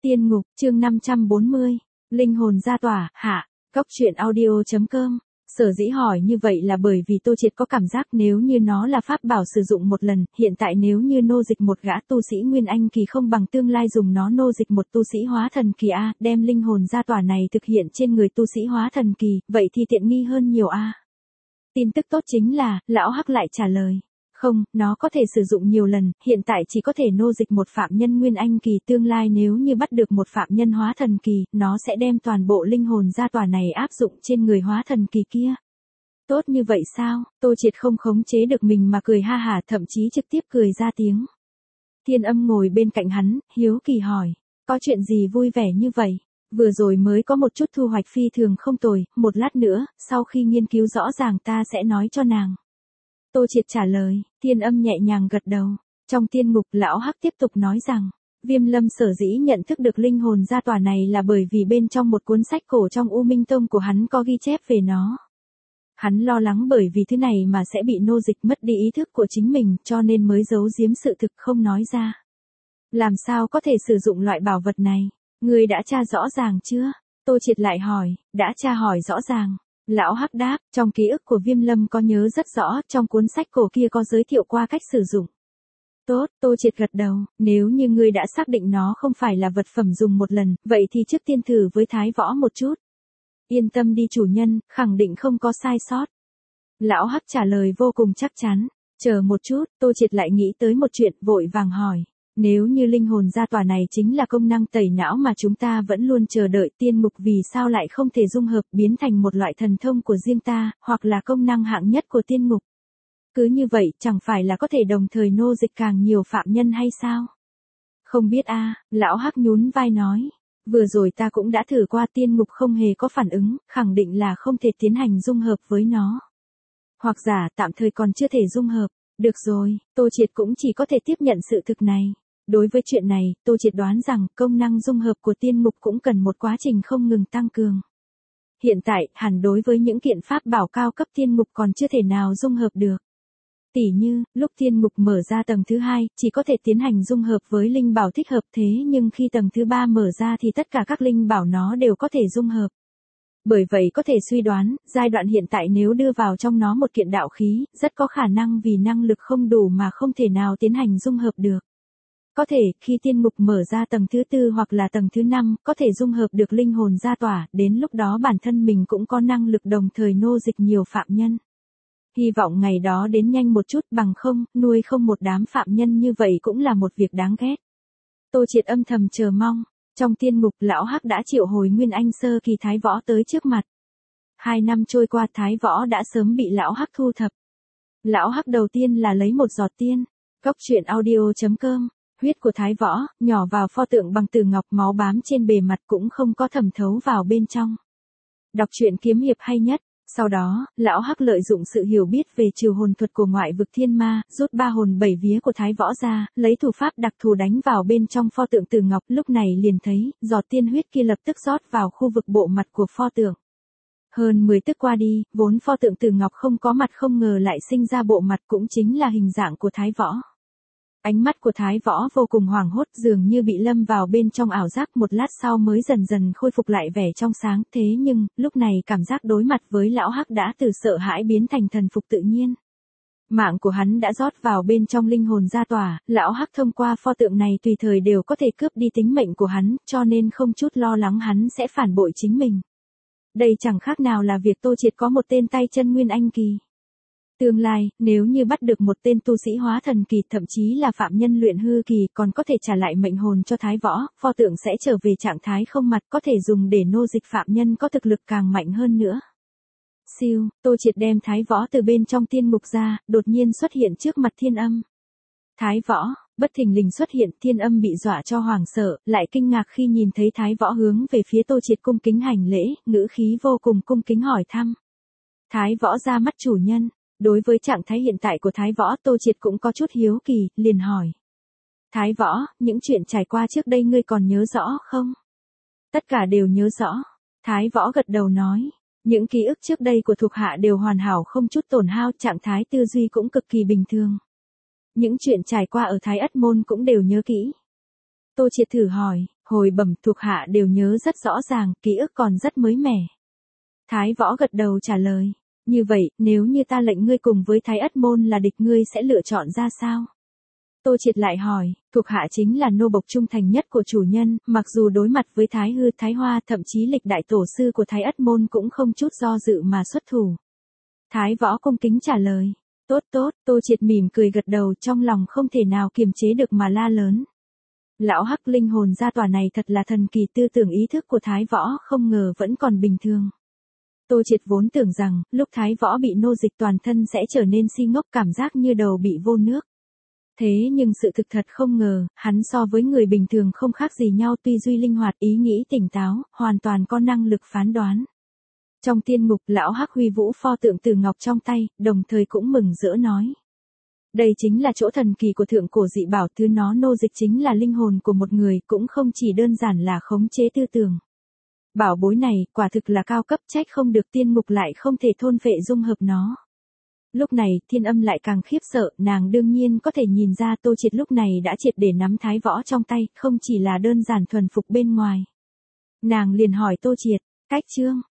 Tiên ngục, chương 540, linh hồn ra tỏa, hạ, Cốc truyện audio.com. Sở dĩ hỏi như vậy là bởi vì Tô Triệt có cảm giác nếu như nó là pháp bảo sử dụng một lần, hiện tại nếu như nô dịch một gã tu sĩ Nguyên Anh kỳ không bằng tương lai dùng nó nô dịch một tu sĩ hóa thần kỳ A, đem linh hồn ra tỏa này thực hiện trên người tu sĩ hóa thần kỳ, vậy thì tiện nghi hơn nhiều A. Tin tức tốt chính là, lão Hắc lại trả lời. Không, nó có thể sử dụng nhiều lần, hiện tại chỉ có thể nô dịch một phạm nhân Nguyên Anh kỳ, tương lai nếu như bắt được một phạm nhân hóa thần kỳ, nó sẽ đem toàn bộ linh hồn ra tỏa này áp dụng trên người hóa thần kỳ kia. Tốt như vậy sao? Tô Triệt không khống chế được mình mà cười ha hả, thậm chí trực tiếp cười ra tiếng. Thiên Âm ngồi bên cạnh hắn, hiếu kỳ hỏi, có chuyện gì vui vẻ như vậy? Vừa rồi mới có một chút thu hoạch phi thường không tồi, một lát nữa, sau khi nghiên cứu rõ ràng ta sẽ nói cho nàng. Tô Triệt trả lời, Thiên Âm nhẹ nhàng gật đầu. Trong tiên ngục, lão Hắc tiếp tục nói rằng, Viêm Lâm sở dĩ nhận thức được linh hồn ra tỏa này là bởi vì bên trong một cuốn sách cổ trong U Minh Tông của hắn có ghi chép về nó. Hắn lo lắng bởi vì thứ này mà sẽ bị nô dịch mất đi ý thức của chính mình cho nên mới giấu giếm sự thực không nói ra. Làm sao có thể sử dụng loại bảo vật này? Ngươi đã tra rõ ràng chưa? Tô Triệt lại hỏi, đã tra hỏi rõ ràng. Lão Hắc đáp, trong ký ức của Viêm Lâm có nhớ rất rõ, trong cuốn sách cổ kia có giới thiệu qua cách sử dụng. Tốt, Tô Triệt gật đầu, nếu như ngươi đã xác định nó không phải là vật phẩm dùng một lần, vậy thì trước tiên thử với Thái Võ một chút. Yên tâm đi chủ nhân, khẳng định không có sai sót. Lão Hắc trả lời vô cùng chắc chắn. Chờ một chút, Tô Triệt lại nghĩ tới một chuyện, vội vàng hỏi. Nếu như linh hồn ra tỏa này chính là công năng tẩy não mà chúng ta vẫn luôn chờ đợi, tiên mục vì sao lại không thể dung hợp biến thành một loại thần thông của riêng ta, hoặc là công năng hạng nhất của tiên mục? Cứ như vậy, chẳng phải là có thể đồng thời nô dịch càng nhiều phạm nhân hay sao? Không biết a, lão Hắc nhún vai nói. Vừa rồi ta cũng đã thử qua, tiên mục không hề có phản ứng, khẳng định là không thể tiến hành dung hợp với nó. Hoặc giả tạm thời còn chưa thể dung hợp. Được rồi, Tô Triệt cũng chỉ có thể tiếp nhận sự thực này. Đối với chuyện này, Tô Triệt đoán rằng công năng dung hợp của tiên mục cũng cần một quá trình không ngừng tăng cường. Hiện tại, hẳn đối với những kiện pháp bảo cao cấp tiên mục còn chưa thể nào dung hợp được. Tỉ như, lúc tiên mục mở ra tầng thứ 2, chỉ có thể tiến hành dung hợp với linh bảo thích hợp, thế nhưng khi tầng thứ 3 mở ra thì tất cả các linh bảo nó đều có thể dung hợp. Bởi vậy có thể suy đoán, giai đoạn hiện tại nếu đưa vào trong nó một kiện đạo khí, rất có khả năng vì năng lực không đủ mà không thể nào tiến hành dung hợp được. Có thể, khi tiên mục mở ra tầng thứ 4 hoặc là tầng thứ 5, có thể dung hợp được linh hồn ra tỏa, đến lúc đó bản thân mình cũng có năng lực đồng thời nô dịch nhiều phạm nhân. Hy vọng ngày đó đến nhanh một chút, bằng không, nuôi không một đám phạm nhân như vậy cũng là một việc đáng ghét. Tô Triệt âm thầm chờ mong. Trong tiên ngục, lão Hắc đã triệu hồi Nguyên Anh sơ kỳ Thái Võ tới trước mặt. 2 năm trôi qua, Thái Võ đã sớm bị lão Hắc thu thập. Lão Hắc đầu tiên là lấy một giọt tiên. Cốc truyện audio.com. Huyết của Thái Võ, nhỏ vào pho tượng bằng từ ngọc, máu bám trên bề mặt cũng không có thẩm thấu vào bên trong. Đọc truyện kiếm hiệp hay nhất. Sau đó, lão Hắc lợi dụng sự hiểu biết về trừ hồn thuật của ngoại vực thiên ma, rút 3 hồn 7 vía của Thái Võ ra, lấy thủ pháp đặc thù đánh vào bên trong pho tượng từ ngọc, lúc này liền thấy, giọt tiên huyết kia lập tức rót vào khu vực bộ mặt của pho tượng. Hơn 10 tức qua đi, vốn pho tượng từ ngọc không có mặt không ngờ lại sinh ra bộ mặt cũng chính là hình dạng của Thái Võ. Ánh mắt của Thái Võ vô cùng hoảng hốt, dường như bị lâm vào bên trong ảo giác, một lát sau mới dần dần khôi phục lại vẻ trong sáng, thế nhưng, lúc này cảm giác đối mặt với lão Hắc đã từ sợ hãi biến thành thần phục tự nhiên. Mạng của hắn đã rót vào bên trong linh hồn ra tỏa, lão Hắc thông qua pho tượng này tùy thời đều có thể cướp đi tính mệnh của hắn, cho nên không chút lo lắng hắn sẽ phản bội chính mình. Đây chẳng khác nào là việc Tô Triệt có một tên tay chân Nguyên Anh kỳ. Tương lai, nếu như bắt được một tên tu sĩ hóa thần kỳ, thậm chí là phạm nhân luyện hư kỳ, còn có thể trả lại mệnh hồn cho Thái Võ, pho tượng sẽ trở về trạng thái không mặt, có thể dùng để nô dịch phạm nhân có thực lực càng mạnh hơn nữa. Siêu, Tô Triệt đem Thái Võ từ bên trong tiên mục ra, đột nhiên xuất hiện trước mặt Thiên Âm. Thái Võ, bất thình lình xuất hiện, Thiên Âm bị dọa cho hoảng sợ, lại kinh ngạc khi nhìn thấy Thái Võ hướng về phía Tô Triệt cung kính hành lễ, ngữ khí vô cùng cung kính hỏi thăm. Thái Võ ra mắt chủ nhân. Đối với trạng thái hiện tại của Thái Võ, Tô Triệt cũng có chút hiếu kỳ, liền hỏi. Thái Võ, những chuyện trải qua trước đây ngươi còn nhớ rõ không? Tất cả đều nhớ rõ. Thái Võ gật đầu nói. Những ký ức trước đây của thuộc hạ đều hoàn hảo không chút tổn hao, trạng thái tư duy cũng cực kỳ bình thường. Những chuyện trải qua ở Thái Ất Môn cũng đều nhớ kỹ. Tô Triệt thử hỏi, Hồi bẩm thuộc hạ đều nhớ rất rõ ràng, ký ức còn rất mới mẻ. Thái Võ gật đầu trả lời. Như vậy, nếu như ta lệnh ngươi cùng với Thái Ất Môn là địch ngươi sẽ lựa chọn ra sao? Tô Triệt lại hỏi, thuộc hạ chính là nô bộc trung thành nhất của chủ nhân, mặc dù đối mặt với Thái Hư, Thái Hoa, thậm chí lịch đại tổ sư của Thái Ất Môn cũng không chút do dự mà xuất thủ. Thái Võ cung kính trả lời. Tốt tốt, Tô Triệt mỉm cười gật đầu, trong lòng không thể nào kiềm chế được mà la lớn. Lão Hắc, linh hồn gia tỏa này thật là thần kỳ, tư tưởng ý thức của Thái Võ không ngờ vẫn còn bình thường. Tô Triệt vốn tưởng rằng, lúc Thái Võ bị nô dịch toàn thân sẽ trở nên si ngốc, cảm giác như đầu bị vô nước. Thế nhưng sự thực thật không ngờ, hắn so với người bình thường không khác gì nhau, tuy duy linh hoạt, ý nghĩ tỉnh táo, hoàn toàn có năng lực phán đoán. Trong tiên ngục, lão Hắc huy vũ pho tượng từ ngọc trong tay, đồng thời cũng mừng rỡ nói. Đây chính là chỗ thần kỳ của thượng cổ dị bảo, thứ nó nô dịch chính là linh hồn của một người, cũng không chỉ đơn giản là khống chế tư tưởng. Bảo bối này, quả thực là cao cấp, trách không được tiên ngục lại không thể thôn phệ dung hợp nó. Lúc này, Thiên Âm lại càng khiếp sợ, nàng đương nhiên có thể nhìn ra Tô Triệt lúc này đã triệt để nắm Thái Võ trong tay, không chỉ là đơn giản thuần phục bên ngoài. Nàng liền hỏi Tô Triệt, cách chương.